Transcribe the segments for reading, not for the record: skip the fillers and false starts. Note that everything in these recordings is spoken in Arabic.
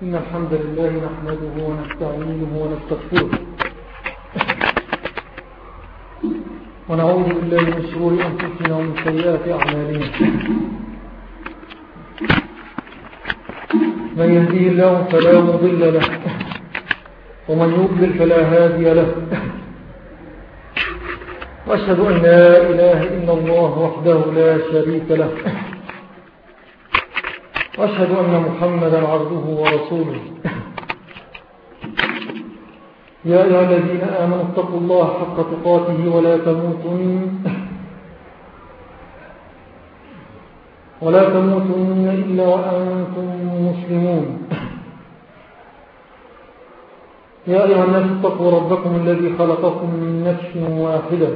إن الحمد لله نحمده ونستعينه ونستغفره ونعوذ بالله من شرور أنفسنا ومن سيئات أعمالنا. من يهديه الله فلا مضل له ومن يضلل فلا هادي له. وأشهد أن لا إله إلا الله وحده لا شريك له. وأشهد أن محمدا عبده ورسوله. يا أيها الذين آمنوا اتقوا الله حق تقاته ولا تموتن إلا وأنتم مسلمون. يا أيها الناس اتقوا ربكم الذي خلقكم من نفس واحدة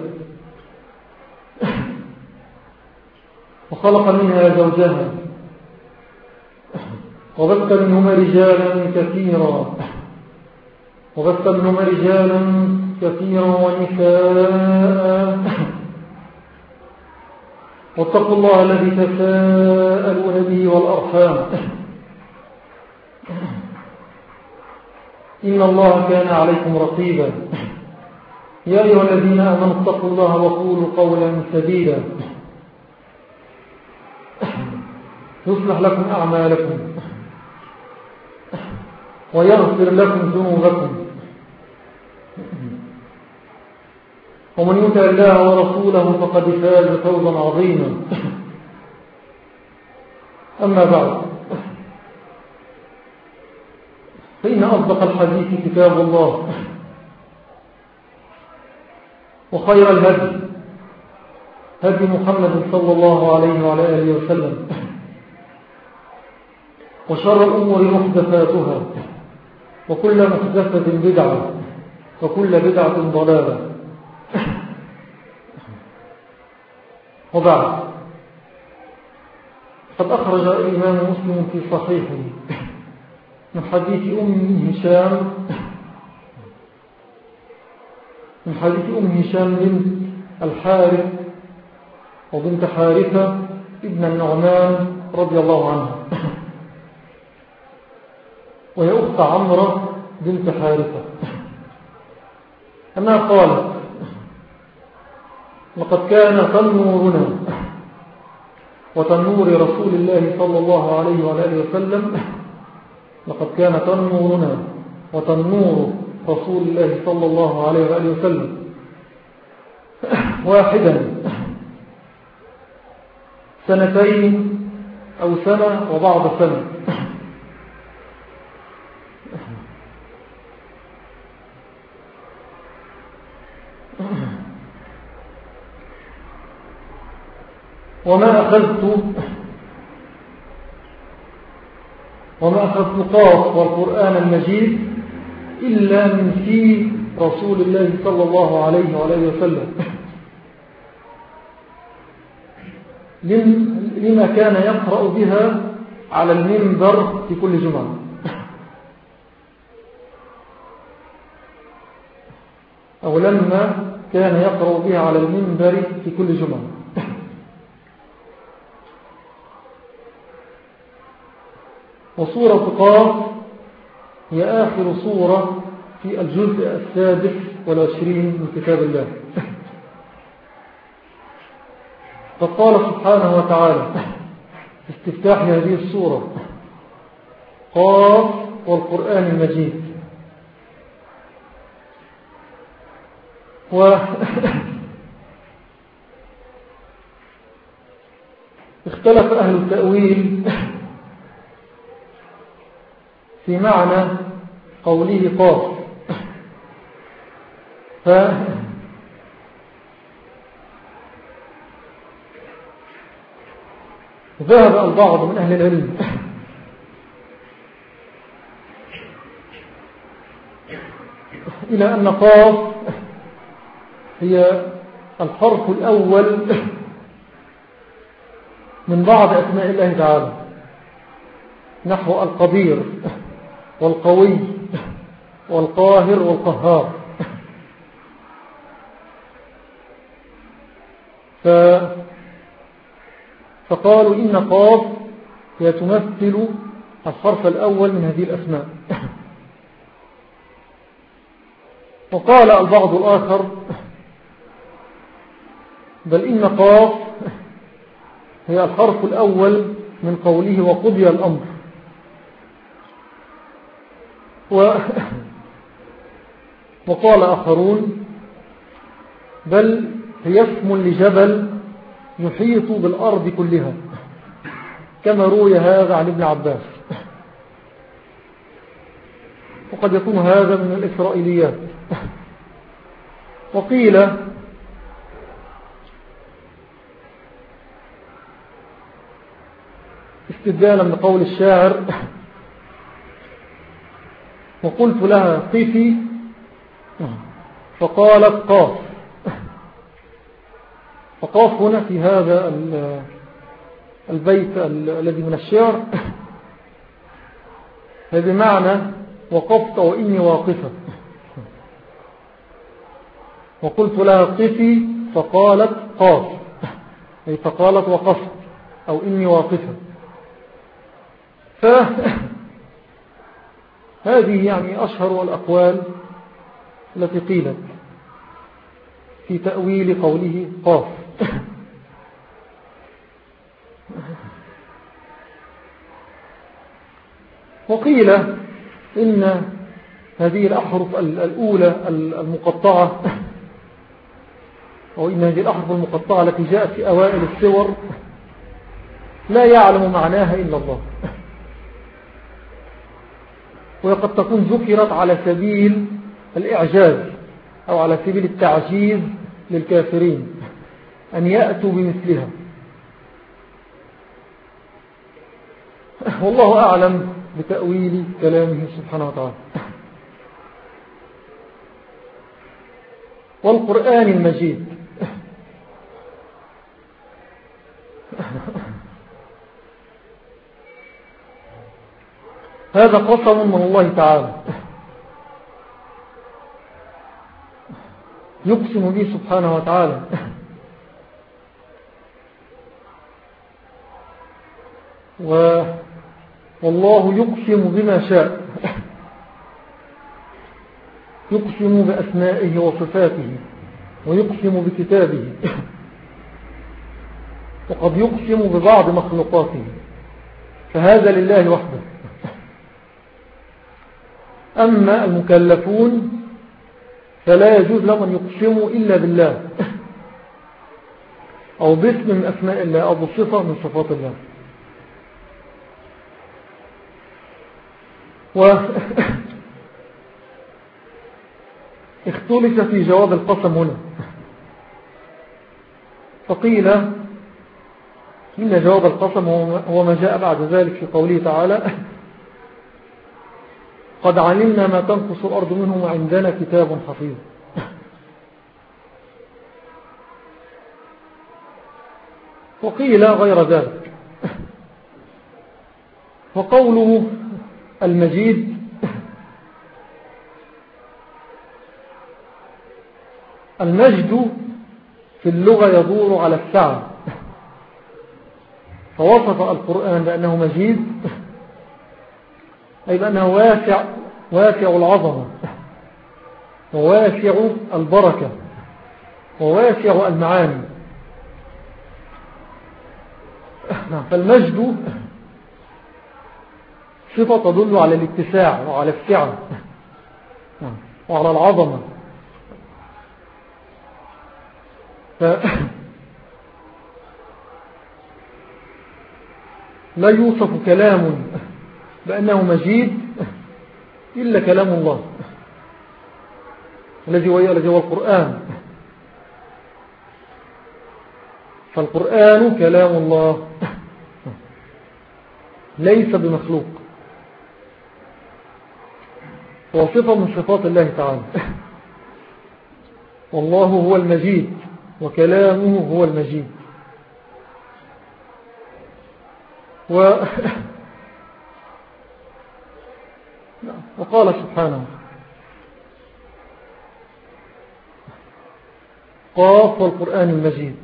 وخلق منها زوجها وبث منهما رجالا كثيرا ونساء. واتقوا الله الذي تساءلون به والأرحام إن الله كان عليكم رقيبا. يا أيها الذين آمنوا اتقوا الله وقولوا قولا سديدا يصلح لكم أعمالكم ويغفر لكم ذنوبكم ومن يطع الله ورسوله فقد فاز فوزا عظيما. أما بعد، فإن أصدق الحديث كتاب الله، وخير الهدي هدي محمد صلى الله عليه وعلى آله وسلم، وشر الأمور محدثاتها، وكل محدثة بدعة، وكل بدعة ضلالة. وبعد، قد أخرج الإمام مسلم في صحيحه من حديث أم هشام بنت الحارث وبنت حارثة ابن النعمان رضي الله عنها، وهي أخت عمرو بنت حارثة، أنها قالت: لقد كان تنورنا وتنور رسول الله صلى الله عليه وآله وسلم لقد كان تنورنا وتنور رسول الله صلى الله عليه وآله وسلم واحدا سنتين أو سنة وبعض سنة. وما أخذت قاف والقرآن المجيد إلا من في رسول الله صلى الله عليه وآله وسلم، لما كان يقرأ بها على المنبر في كل جمعة. أو لما كان يقرأ بها على المنبر في كل جمعة. وصورة قاف هي آخر صورة في الجزء 26 من كتاب الله. فقال سبحانه وتعالى في استفتاح هذه الصورة: قاف والقرآن المجيد. اختلف أهل التأويل في معنى قوله قاف، ذهب البعض من أهل العلم إلى أن قاف هي الحرف الأول من بعض أسماء الله تعالى، نحو القدير والقوي والقاهر والقهار. فقالوا إن قاف هي تمثل الحرف الأول من هذه الأسماء. وقال البعض الآخر بل إن قاف هي الحرف الأول من قوله وقضي الأمر. وقال آخرون بل هي اسم لجبل يحيط بالأرض كلها، كما روي هذا عن ابن عباس، وقد يكون هذا من الإسرائيليات. وقيل استدلالا من قول الشاعر وقلت لها قفي فقالت قاف. فقاف هنا في هذا البيت الذي من الشعر بمعنى وقفت وإني واقفة. وقلت لها قفي فقالت قاف، أي فقالت وقفت أو إني واقفة. هذه يعني أشهر الأقوال التي قيلت في تأويل قوله قاف. وقيل إن هذه الأحرف الأولى المقطعة، أو إن هذه الأحرف المقطعة التي جاءت في أوائل السور لا يعلم معناها إلا الله، وقد تكون ذكرت على سبيل الإعجاز أو على سبيل التعجيز للكافرين أن يأتوا بمثلها. والله أعلم بتأويل كلامه سبحانه وتعالى. والقرآن المجيد هذا قسم من الله تعالى يقسم به سبحانه وتعالى والله يقسم بما شاء، يقسم بأسمائه وصفاته، ويقسم بكتابه، وقد يقسم ببعض مخلوقاته، فهذا لله وحده. أما المكلفون فلا يجوز لهم أن يقسموا إلا بالله أو باسم من أسماء الله أو بصفة من صفات الله. اختلف في جواب القسم هنا، فقيل إن جواب القسم هو ما جاء بعد ذلك في قوله تعالى قد علمنا ما تنقص الأرض منهم وعندنا كتاب حفيظ. وقيل غير ذلك. وقوله المجيد المجد في اللغة يدور على السعة، فوصف القرآن بأنه مجيد أي بأنه واسع العظمة وواسع البركة وواسع المعاني. فالمجد صفة تدل على الاتساع وعلى السعة وعلى العظمة. لا يوصف كلام بأنه مجيد إلا كلام الله الذي هو القرآن. فالقرآن كلام الله ليس بمخلوق، هو صفة من صفات الله تعالى. والله هو المجيد وكلامه هو المجيد. وقال سبحانه قاف والقرآن المجيد.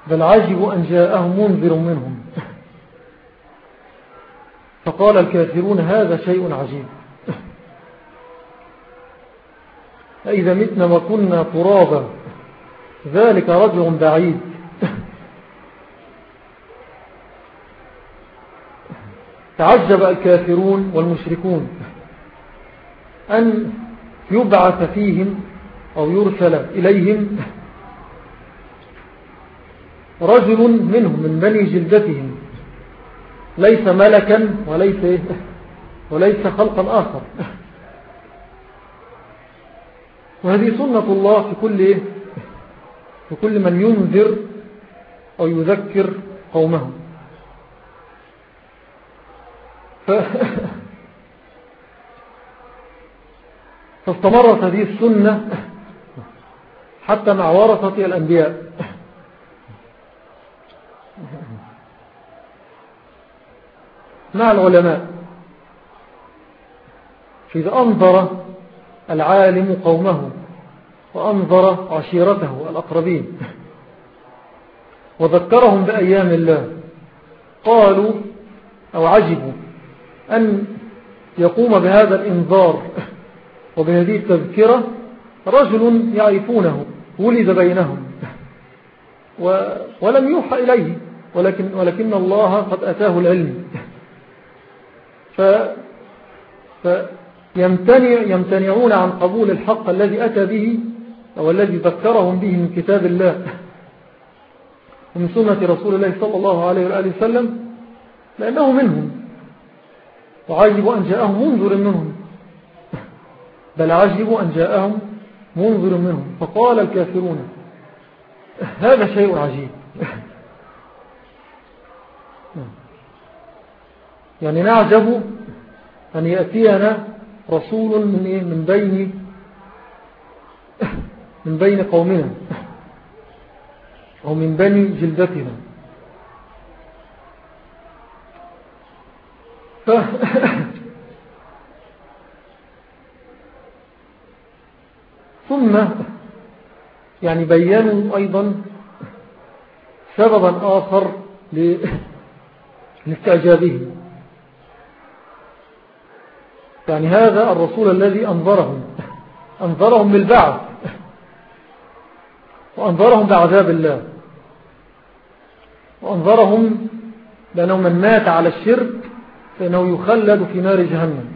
بل عجبوا أن جاءهم منذر منهم. فقال الكافرون هذا شيء عجيب، إذا متنا وكنا ترابا ذلك رجل بعيد. تعجب الكافرون والمشركون أن يبعث فيهم أو يرسل إليهم رجل منهم من بني جلدتهم، ليس ملكا وليس خلقا آخر. وهذه سنة الله في كل من ينذر أو يذكر قومه. فاستمرت هذه السنة حتى مع ورثة الأنبياء. مع العلماء إذا أنظر العالم قومه وأنظر عشيرته الأقربين وذكرهم بأيام الله قالوا أو عجبوا أن يقوم بهذا الإنذار وبهذه التذكرة رجل يعرفونه ولد بينهم ولم يوحى إليه، ولكن الله قد أتاه العلم، يمتنعون عن قبول الحق الذي أتى به أو الذي ذكرهم به من كتاب الله ومن سنة رسول الله صلى الله عليه وآله وسلم، لأنه منهم. وعجبوا أن جاءهم منذر منهم، بل عجبوا أن جاءهم منذر منهم. فقال الكافرون هذا شيء عجيب. يعني نعجب أن يأتينا رسول من بين قومنا أو من بني جلدتنا. ثم يعني بيّنوا أيضا سببا آخر لاستعجابه. يعني هذا الرسول الذي أنذرهم بالبعث وأنذرهم بعذاب الله وأنذرهم بأنه من مات على الشرك فإنه يخلد في نار جهنم.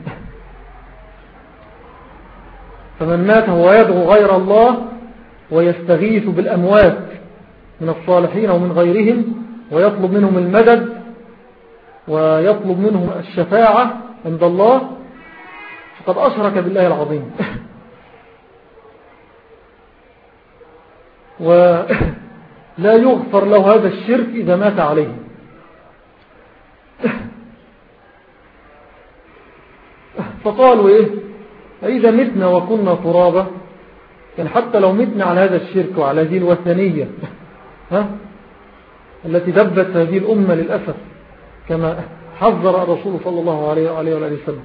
فمن مات هو يدعو غير الله ويستغيث بالأموات من الصالحين ومن غيرهم ويطلب منهم المدد ويطلب منهم الشفاعة عند الله فقد أشرك بالله العظيم. ولا يغفر له هذا الشرك إذا مات عليه. فقالوا إذا متنا وكنا ترابا، يعني حتى لو متنا على هذا الشرك وعلى هذه الوثنية التي دبت هذه الأمة للأسف كما حذر الرسول صلى الله عليه وآله وسلم.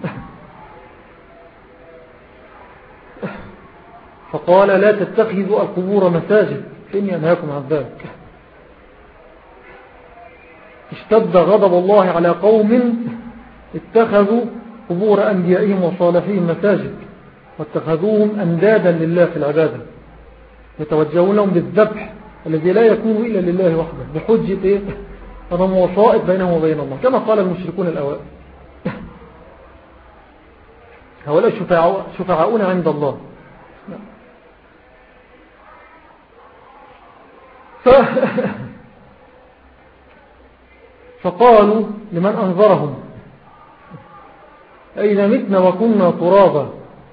فقال لا تتخذوا القبور مساجد فإني أنهاكم عن ذلك. اشتد غضب الله على قوم اتخذوا قبور أنبيائهم وصالحين مساجد واتخذوهم أندادا لله في العبادة، يتوجهون لهم بالذبح الذي لا يكون إلا لله وحده بحجة أنهم وسائط بينهم وبين الله، كما قال المشركون الأوائل هؤلاء شفعاؤون عند الله. فقالوا لمن أنذرهم أين متنا وكنا ترابا،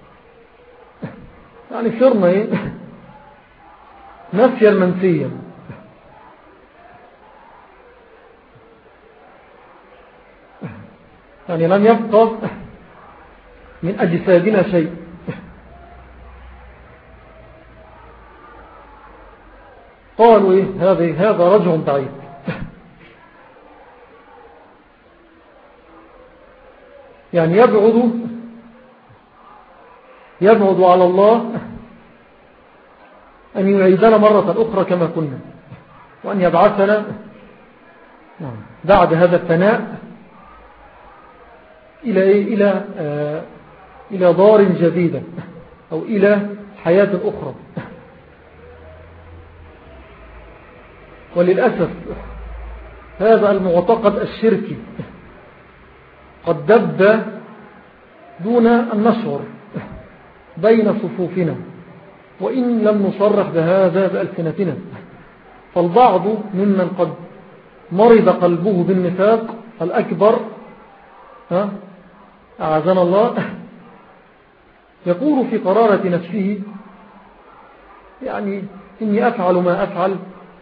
يعني صرنا نفيا منسيا. يعني لم يبقى من أجسادنا شيء. قالوا هذا رجل بعيد. يعني يبعد على الله أن يعيدنا مرة أخرى كما كنا. وأن يبعثنا بعد هذا الفناء إلى دار جديدة أو إلى حياة أخرى. وللأسف هذا المعتقد الشركي قد دب دون أن نشعر بين صفوفنا، وإن لم نصرح بهذا بألسنتنا. فالبعض ممن قد مرض قلبه بالنفاق الأكبر أعاذنا الله يقول في قرارة نفسه يعني إني أفعل ما أفعل،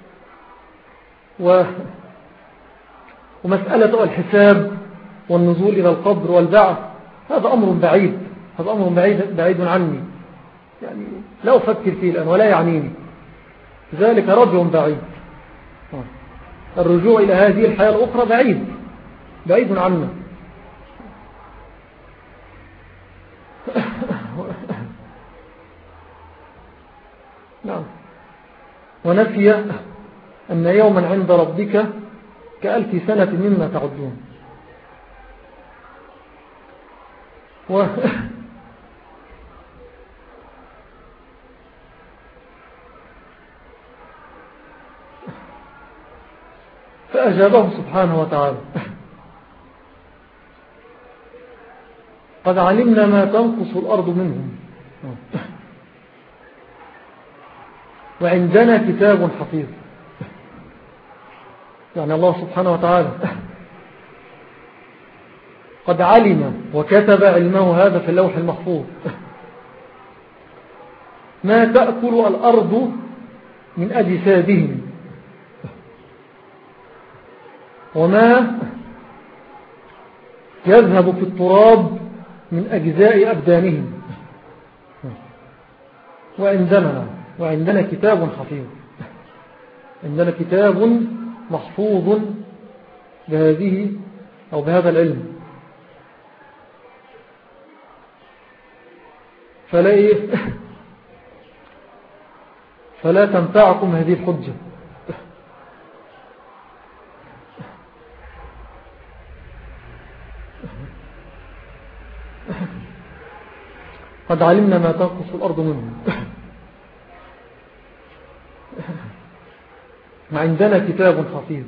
ومسألة الحساب والنزول إلى القبر والبعث هذا أمر بعيد، هذا أمر بعيد عني، يعني لا أفكر فيه الآن ولا يعنيني، ذلك رجع بعيد. الرجوع إلى هذه الحياة الأخرى بعيد عنا. نعم. ونسي أن يوما عند ربك كألف سنة مما تعدون. فأجابه سبحانه وتعالى قد علمنا ما تنقص الأرض منهم وعندنا كتاب حفيظ. يعني الله سبحانه وتعالى قد علم وكتب علمه هذا في اللوح المحفوظ ما تأكل الأرض من أجسادهم وما يذهب في التراب من أجزاء أبدانهم. وعندنا كتاب حفيظ، عندنا كتاب محفوظ بهذه أو بهذا العلم. فلا تنفعكم هذه الحجة. قد علمنا ما تنقص الأرض منهم عندنا كتاب حفيظ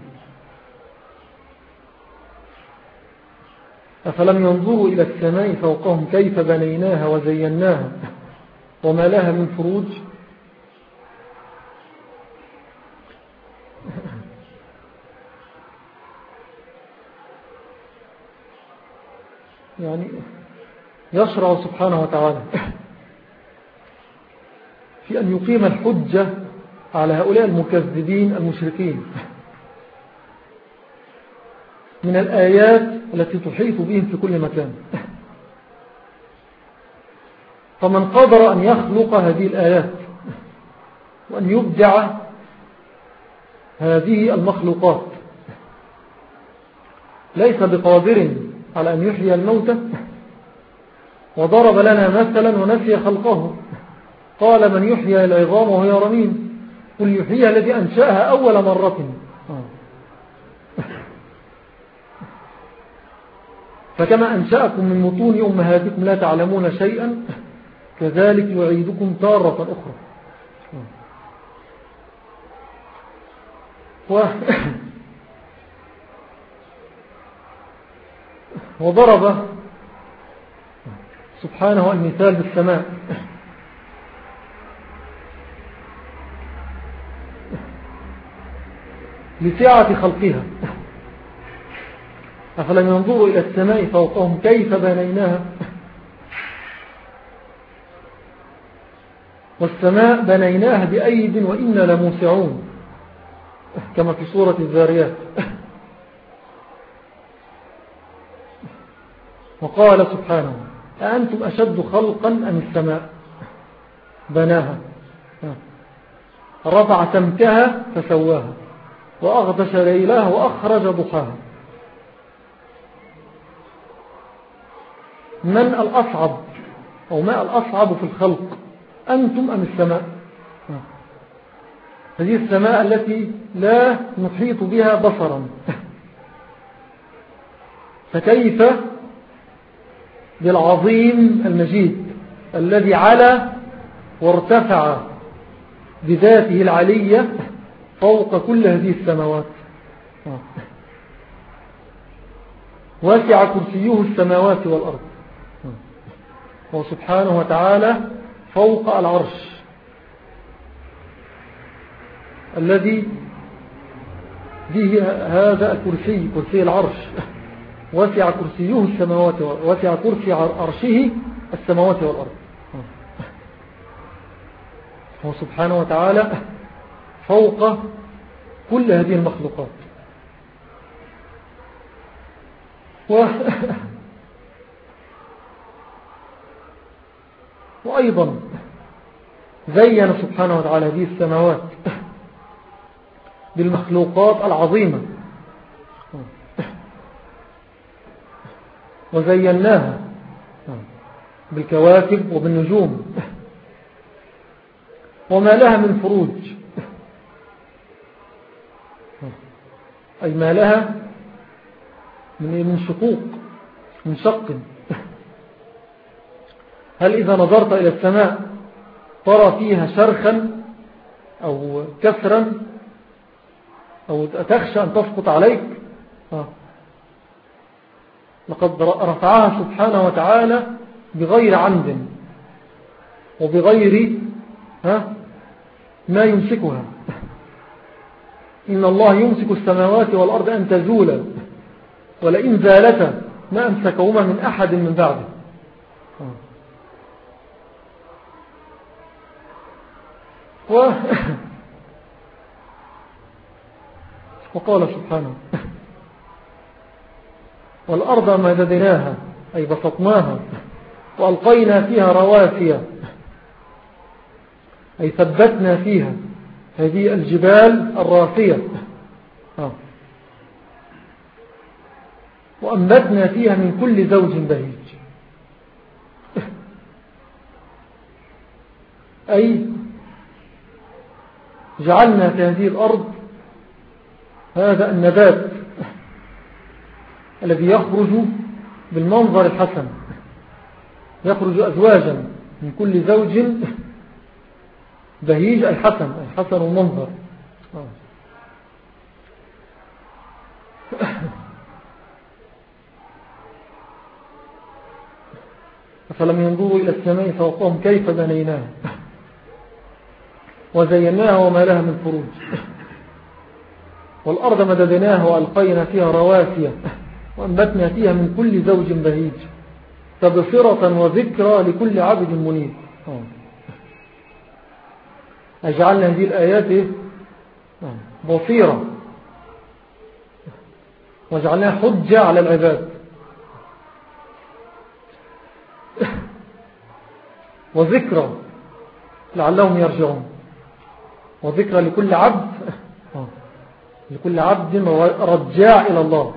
أفلم ينظروا إلى السماء فوقهم كيف بنيناها وزيناها وما لها من فروج. يعني يشرع سبحانه وتعالى في أن يقيم الحجة على هؤلاء المكذبين المشركين من الآيات التي تحيط بهم في كل مكان. فمن قدر أن يخلق هذه الآيات وأن يبدع هذه المخلوقات ليس بقادر على أن يحيي الموتى. وضرب لنا مثلا ونسي خلقه قال من يحيي العظام وهي رميم قل يحييها الذي أنشأها أول مرة. فكما أنشأكم من بطون أمهاتكم لا تعلمون شيئا كذلك يعيدكم تارة أخرى. وضرب سبحانه المثال بالسماء لسعة خلقها أفلم ينظروا إلى السماء فوقهم كيف بنيناها والسماء بنيناها بأيد وإنا لموسعون كما في سورة الذاريات. وقال سبحانه أأنتم أشد خلقا أم السماء بناها رفع سمكها فسواها وأغطش ليلها وأخرج ضحاها. من الأصعب أو ما الأصعب في الخلق أنتم أم السماء؟ هذه السماء التي لا نحيط بها بصرا، فكيف بالعظيم المجيد الذي علا وارتفع بذاته العلية فوق كل هذه السماوات. واسع كرسيه السماوات والأرض، هو سبحانه وتعالى فوق العرش الذي به هذا الكرسي، كرسي العرش، وسع كرسيه السماوات، وسع كرسي عرشه السماوات والأرض. هو سبحانه وتعالى فوق كل هذه المخلوقات. وأيضا زين سبحانه وتعالى هذه السماوات بالمخلوقات العظيمة، وزيناها بالكواكب وبالنجوم وما لها من فروج، أي ما لها من شقوق، من شق. هل إذا نظرت إلى السماء ترى فيها شرخا أو كسرا أو تخشى أن تسقط عليك؟ لقد رفعها سبحانه وتعالى بغير عمد وبغير ما يمسكها. إن الله يمسك السماوات والأرض أن تزولا ولئن زالتا ما أمسكهما من أحد من بعده. وقال سبحانه والأرض مددناها، أي بسطناها، وألقينا فيها رواسي، أي ثبتنا فيها هذه الجبال الراسية، وأنبتنا فيها من كل زوج بهيج، أي جعلنا في هذه الأرض هذا النبات الذي يخرج بالمنظر الحسن، يخرج أزواجا من كل زوج بهيج، الحسن المنظر. فلم ينظروا إلى السماء فوقهم كيف بنيناها وزيناها وما لها من فروج، والأرض مددناها وألقينا فيها رواسي وأنبتنا فيها من كل زوج بهيج تبصرة وذكرى لكل عبد منيب. أجعلنا هذه الآيات بصيرة وجعلناها حجة على العباد وذكرى لعلهم يرجعون، وذكرى لكل عبد رجاع إلى الله.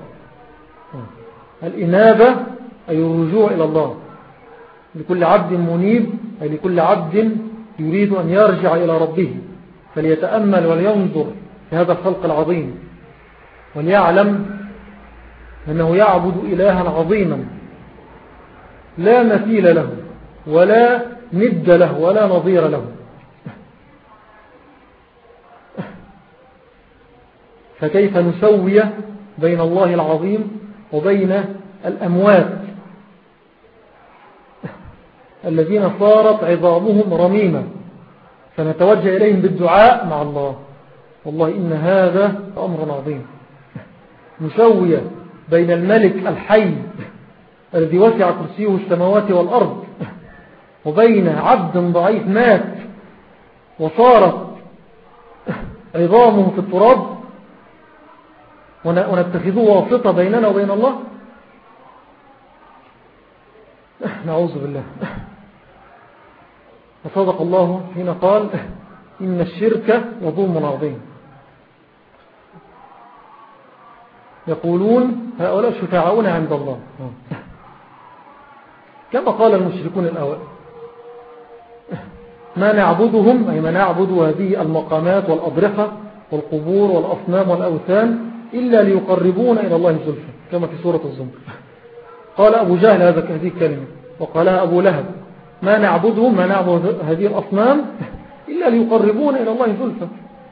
الإنابة أي الرجوع إلى الله، لكل عبد منيب أي لكل عبد يريد أن يرجع إلى ربه، فليتأمل ولينظر في هذا الخلق العظيم وليعلم أنه يعبد إلها عظيما لا مثيل له ولا ند له ولا نظير له. فكيف نسوي بين الله العظيم وبين الأموات الذين صارت عظامهم رميمة فنتوجه إليهم بالدعاء مع الله؟ والله إن هذا أمر عظيم. نسوي بين الملك الحي الذي وسع كرسيه السماوات والأرض وبين عبد ضعيف مات وصارت عظامه في التراب ونتخذه واسطة بيننا وبين الله؟ نعوذ بالله. وصدق الله حين قال إن الشرك لظلم عظيم. يقولون هؤلاء شفعاؤنا عند الله، كما قال المشركون الأوائل. ما نعبدهم أي ما نعبد هذه المقامات والأضرحة والقبور والأصنام والأوثان إلا ليقربون إلى الله زلفى، كما في سورة الزمر. قال أبو جهل هذه الكلمة، وقالها أبو لهب: ما نعبدهم، ما نعبد هذه الأصنام إلا ليقربون إلى الله زلفى.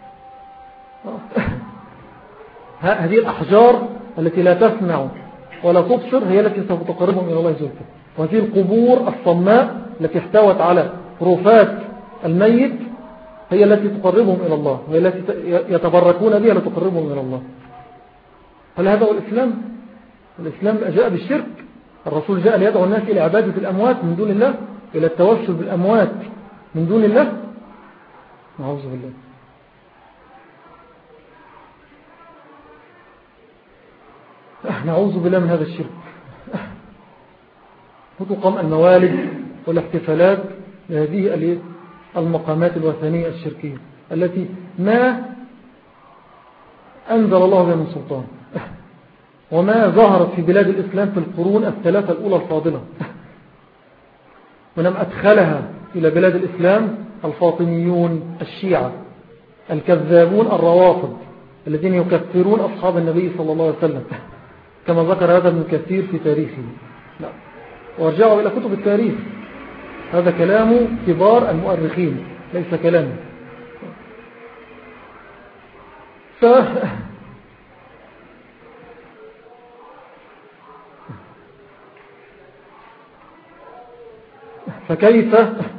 هذه الأحجار التي لا تسمع ولا تبصر هي التي سوف تقربهم إلى الله زلفى، وهذه القبور الصماء التي احتوت على رفات الميت هي التي تقربهم إلى الله، وهي التي يتبركون بها لتقربهم إلى الله. هل هذا هو الإسلام؟ الإسلام جاء بالشرك. الرسول جاء ليدعو الناس إلى عبادة الأموات من دون الله، إلى التوسل بالأموات من دون الله. نعوذ بالله. نعوذ بالله من هذا الشرك. وتقام الموالد والاحتفالات لهذه المقامات الوثنية الشركية التي ما أنزل الله بها من سلطان، وما ظهرت في بلاد الإسلام في القرون الثلاثة الأولى الفاضلة، ولم أدخلها إلى بلاد الإسلام الفاطميون الشيعة الكذابون الروافض الذين يكفرون أصحاب النبي صلى الله عليه وسلم، كما ذكر هذا ابن كثير في تاريخه. لا. وارجعوا إلى كتب التاريخ، هذا كلام كبار المؤرخين ليس كلامه. فكيف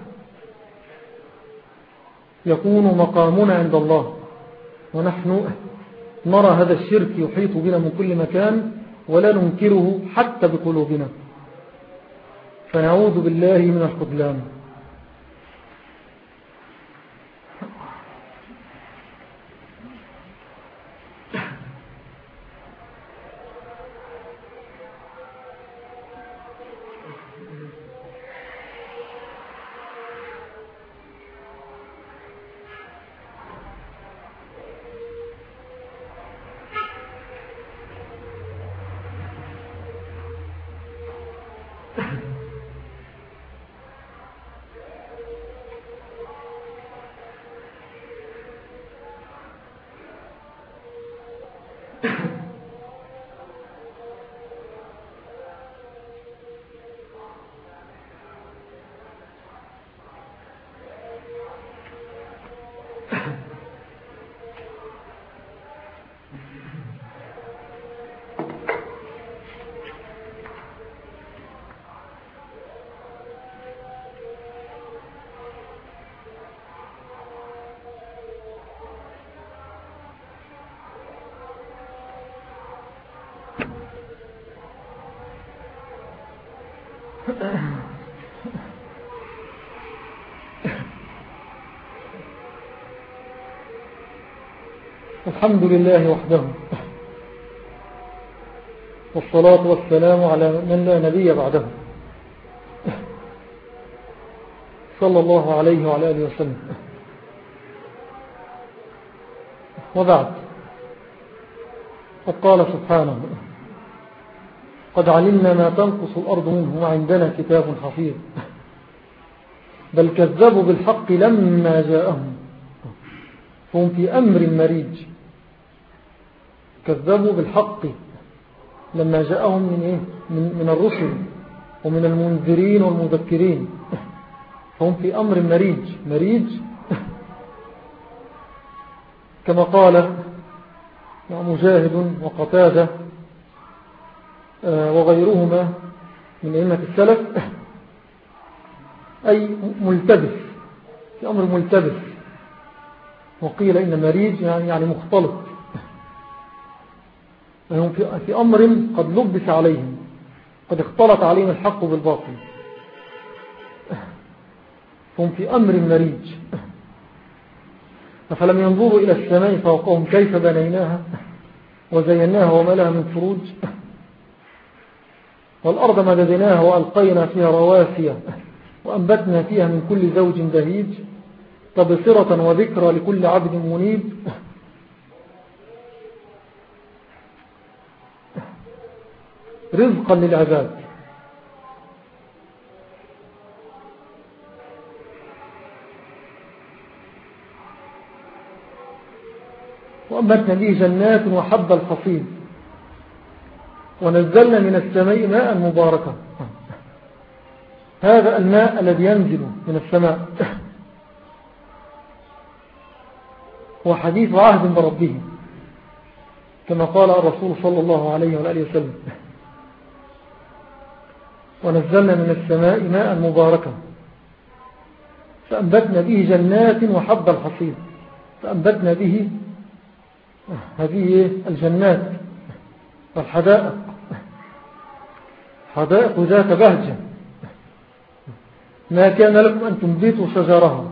يكون مقامنا عند الله ونحن نرى هذا الشرك يحيط بنا من كل مكان ولا ننكره حتى بقلوبنا؟ فنعوذ بالله من الخذلان. الحمد لله وحده، والصلاة والسلام على من لا نبي بعده، صلى الله عليه وعلى آله وسلم. وبعد، قد قال سبحانه: قد علمنا ما تنقص الأرض منه وعندنا كتاب حفيظ، بل كذبوا بالحق لما جاءهم فهم في أمر مريج. كذبوا بالحق لما جاءهم من الرسل ومن المنذرين والمذكرين، فهم في أمر مريج كما قال مجاهد وقتادة وغيرهما من أئمة السلف، أي ملتبس، في أمر ملتبس. وقيل إن مريج يعني مختلط، فهم في أمر قد لبس عليهم، قد اختلط عليهم الحق بالباطل، فهم في أمر مريج. أفلم ينظروا إلى السماء فوقهم كيف بنيناها وزيناها وما لها من فروج، والأرض مددناها وألقينا فيها رواسي وأنبتنا فيها من كل زوج بهيج، تبصرة وذكرى لكل عبد منيب. رزقا للعباد. وأنبتنا به جنات وحب الحصيد ونزلنا من السماء ماء مباركا. هذا الماء الذي ينزل من السماء هو حديث عهد بربه كما قال الرسول صلى الله عليه وآله وسلم: ونزلنا من السماء ماء مباركا فأنبتنا به جنات وحب الحصيد. فأنبتنا به هذه الجنات والحدائق، حدائق ذات بهجة ما كان لكم أن تنبتوا شجرها.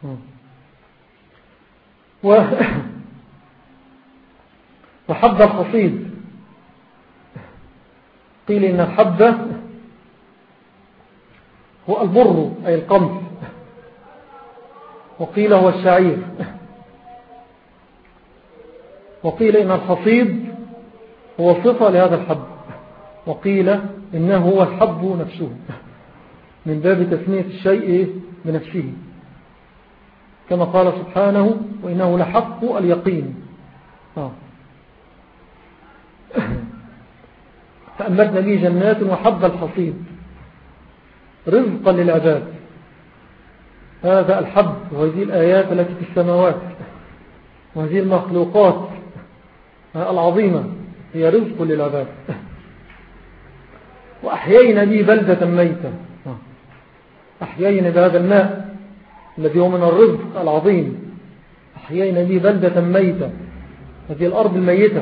وحب الحصيد قيل إن الحب هو البر أي القمح، وقيل هو الشعير، وقيل إن الحصيد هو صفة لهذا الحب، وقيل إنه هو الحب نفسه من باب تسمية الشيء بنفسه كما قال سبحانه: وإنه لحق اليقين. فأنبتنا به جنات وحب الحصيد رزقا للعباد. هذا الحب وهذه الآيات التي في السماوات وهذه المخلوقات العظيمة هي رزق للعباد. وأحيينا به بلدة ميتة، أحيينا بهذا الماء الذي هو من الرزق العظيم، أحيينا به بلدة ميتة، هذه الأرض الميتة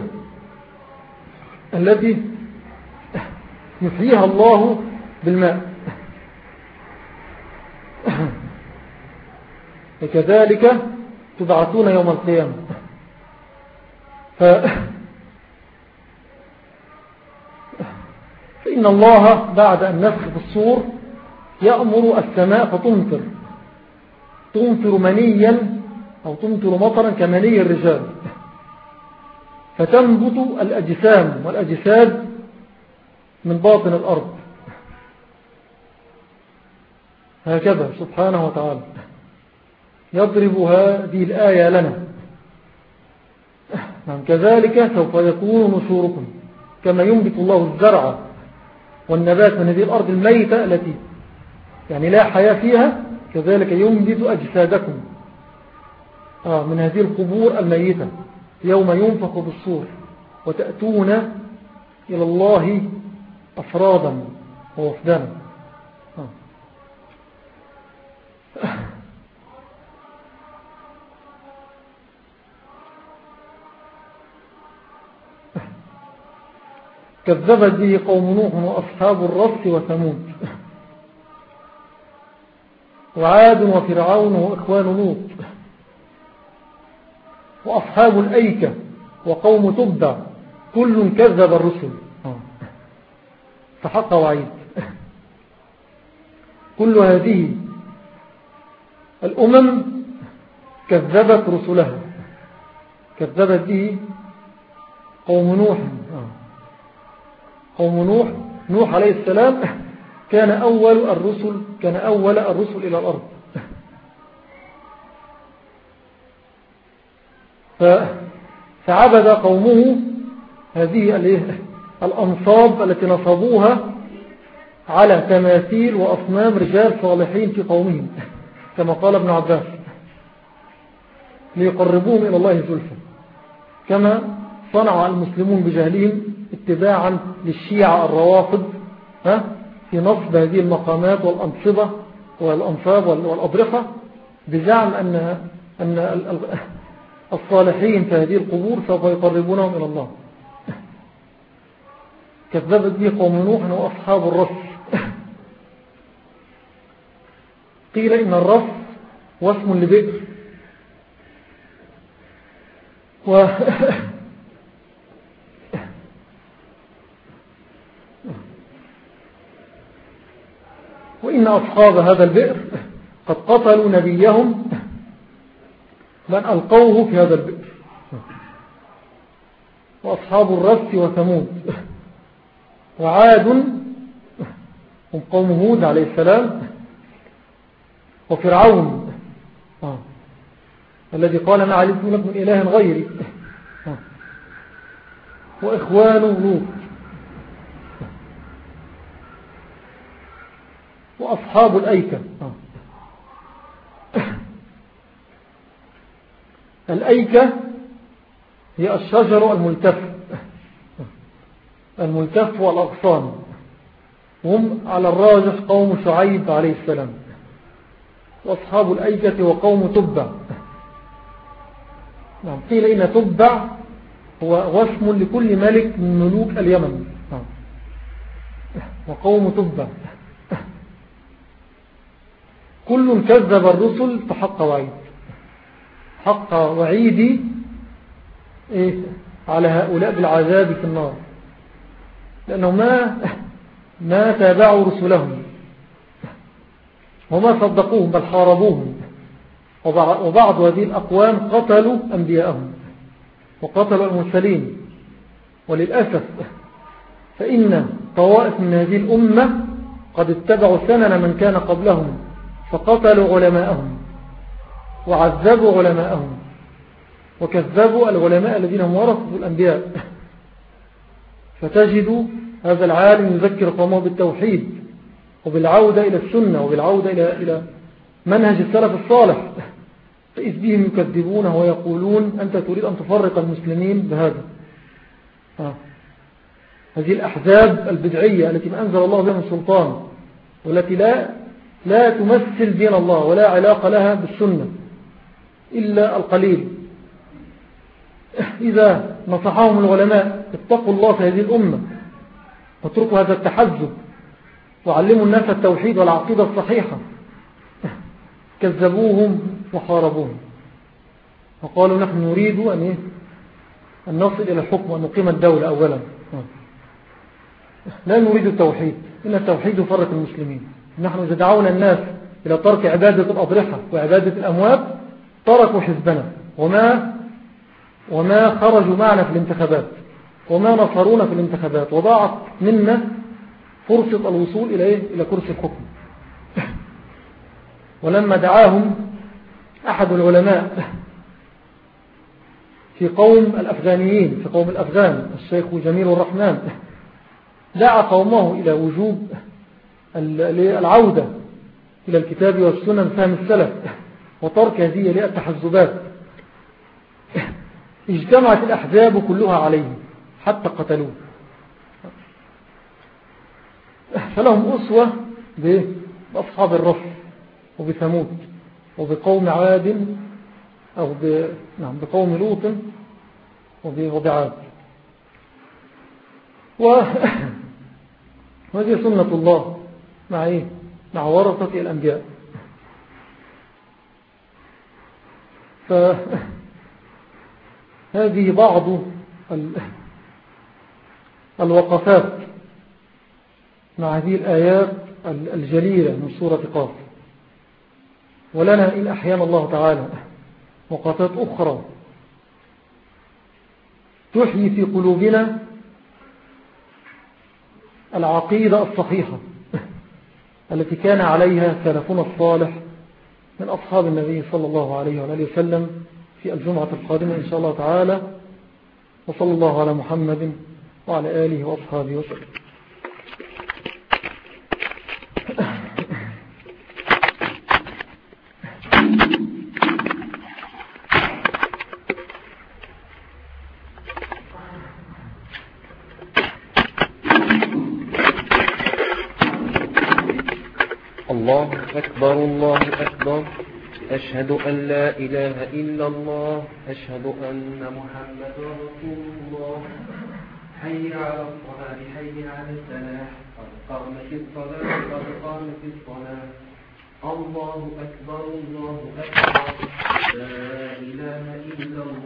التي يحييها الله بالماء. وكذلك تبعثون يوم القيامة. فإن الله بعد أن نفخ الصور يأمر السماء فتمطر، تمطر منيا أو تمطر مطرا كمني الرجال، فتنبت الأجسام والأجساد من باطن الأرض. هكذا سبحانه وتعالى يضرب هذه الآية لنا. كذلك سوف يكون نشوركم كما ينبت الله الزرع والنبات من هذه الأرض الميتة التي يعني لا حياة فيها، كذلك ينبت أجسادكم من هذه القبور الميتة يوم ينفخ بالصور وتأتون إلى الله أفرادا ووفدانا. كذبت به قوم نوح وأصحاب الرس وثمود وعاد وفرعون وإخوان لوط وأصحاب الأيكة وقوم تبع كل كذب الرسل فحق وعيد. كل هذه الأمم كذبت رسلها. كذبت به قوم نوح. قوم نوح عليه السلام كان أول الرسل إلى الأرض. فعبد قومه هذه الأنصاب التي نصبوها على تماثيل وأصنام رجال صالحين في قومهم كما قال ابن عباس ليقربوهم إلى الله زلفى، كما صنع المسلمون بجهلهم اتباعا للشيعة الروافض في نصب هذه المقامات والأنصبة والأنصاب والأضرحة بزعم أن الصالحين في هذه القبور سوف يقربونهم إلى الله. كذبت به قوم نوح وأصحاب الرس. قيل إن الرس واسم لبئر وإن أصحاب هذا البئر قد قتلوا نبيهم من ألقوه في هذا البئر. وأصحاب الرس وثمود وعاد هم قوم هود عليه السلام وفرعون الذي قال ما علمت لكم من إله غيري وإخوان لوط وأصحاب الأيكة. الأيكة هي الشجر الملتف والأغصان، هم على الراجح قوم شعيب عليه السلام. وأصحاب الأيكة وقوم تبع. قيل إن تبع هو واسم لكل ملك من ملوك اليمن. وقوم تبع كل كذب الرسل فحق وعيد. حق وعيدي على هؤلاء بالعذاب في النار، لأنهم ما تابعوا رسلهم وما صدقوهم بل حاربوهم. وبعض هذه الأقوام قتلوا أنبياءهم وقتلوا المرسلين. وللأسف فإن طوائف من هذه الأمة قد اتبعوا سنن من كان قبلهم فقتلوا علماءهم وعذبوا علماءهم وكذبوا العلماء الذين هم ورثوا الأنبياء. فتجد هذا العالم يذكر قومه بالتوحيد وبالعودة إلى السنة وبالعودة إلى منهج السلف الصالح، فإذ بهم يكذبونه ويقولون أنت تريد أن تفرق المسلمين بهذا. هذه الأحزاب البدعية التي ما أنزل الله بها من سلطان، والتي لا تمثل دين الله ولا علاقة لها بالسنة إلا القليل. إذا نصحهم العلماء اتقوا الله في هذه الأمة واتركوا هذا التحزب وعلموا الناس التوحيد والعقيدة الصحيحة، كذبوهم وحاربوهم وقالوا نحن نريد أن نصل إلى الحكم وأن نقيم الدولة أولا. لا نريد التوحيد، إن التوحيد يفرق المسلمين. نحن إذا دعونا الناس إلى ترك عبادة الأضرحة وعبادة الأموات تركوا حزبنا وما خرجوا معنا في الانتخابات وما نصرونا في الانتخابات، وضاعت منا فرصة الوصول إلى كرسي الحكم. ولما دعاهم أحد العلماء في قوم الأفغانيين، في قوم الأفغان، الشيخ جميل الرحمن، دعا قومه إلى وجوب العودة إلى الكتاب والسنة فهم السلف وترك هذه التحزبات. اجتمعت الأحزاب كلها عليه حتى قتلوه. فلهم أسوة بأصحاب الرس وبثمود وبقوم عاد أو بقوم لوط وبعاد. وهذه سنة الله مع ورثة الأنبياء. فهذه بعض الوقفات مع هذه الآيات الجليلة من سورة قاف. ولنا إن أحيانا الله تعالى وقفات أخرى تحيي في قلوبنا العقيدة الصحيحة التي كان عليها سلفنا الصالح من أصحاب النبي صلى الله عليه وآله وسلم في الجمعة القادمة إن شاء الله تعالى. وصلى الله على محمد وعلى آله وأصحابه وسلم. الله أكبر الله أكبر، أشهد أن لا إله إلا الله، أشهد أن محمد رسول الله. حي على الصلاة حي على الفلاح، قد قامت الصلاة قد قامت الصلاة. الله أكبر الله أكبر، لا إله إلا الله.